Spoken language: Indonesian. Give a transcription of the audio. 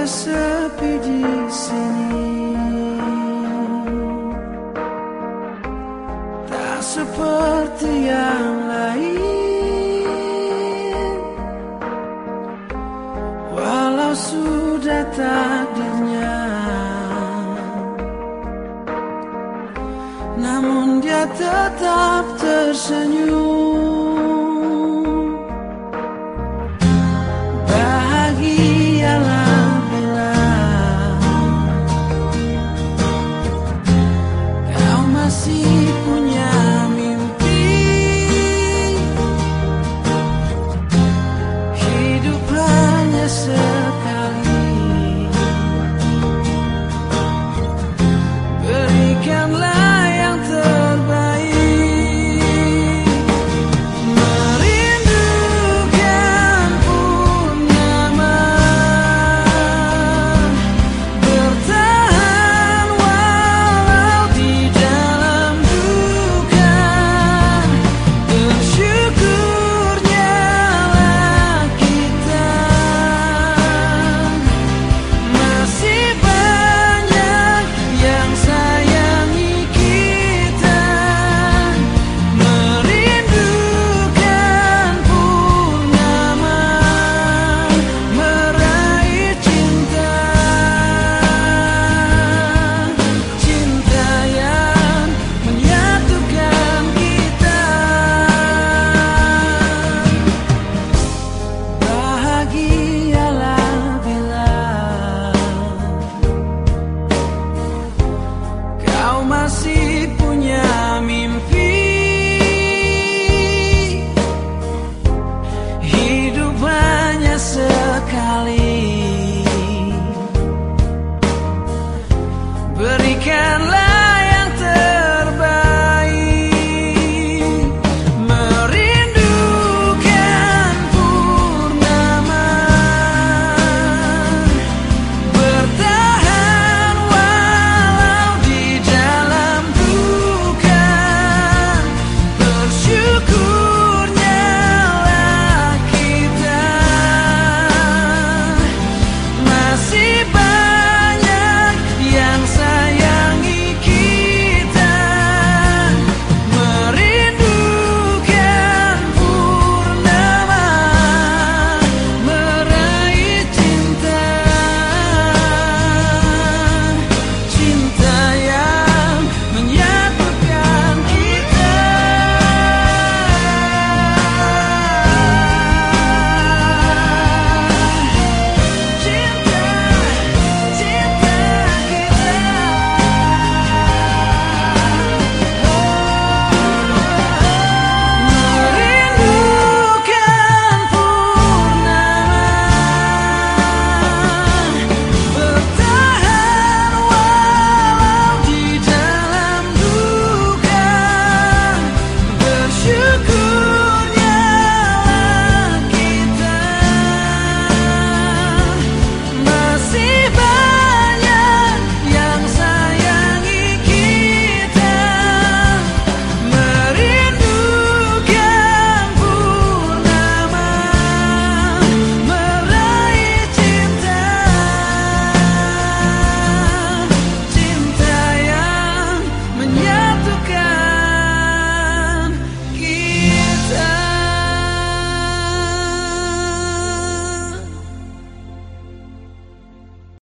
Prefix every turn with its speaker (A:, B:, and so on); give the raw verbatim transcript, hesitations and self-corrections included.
A: sepi di sini, tak seperti yang lain. Walau sudah takdirnya, namun dia tetap tersenyum. Bahagialah bila kau masih punya mimpi. Hidup hanya sekali, berikanlah yang terbaik. Merindukan purnama, bertahan walau di dalam duka. Bersyukurnya lah kita masih banyak yang sayangi kita. Merindukan purnama, meraih cinta, cinta yang menyatukan kita. Bahagialah bila kau masih punya mimpi. Hidup hanya sekali, berikan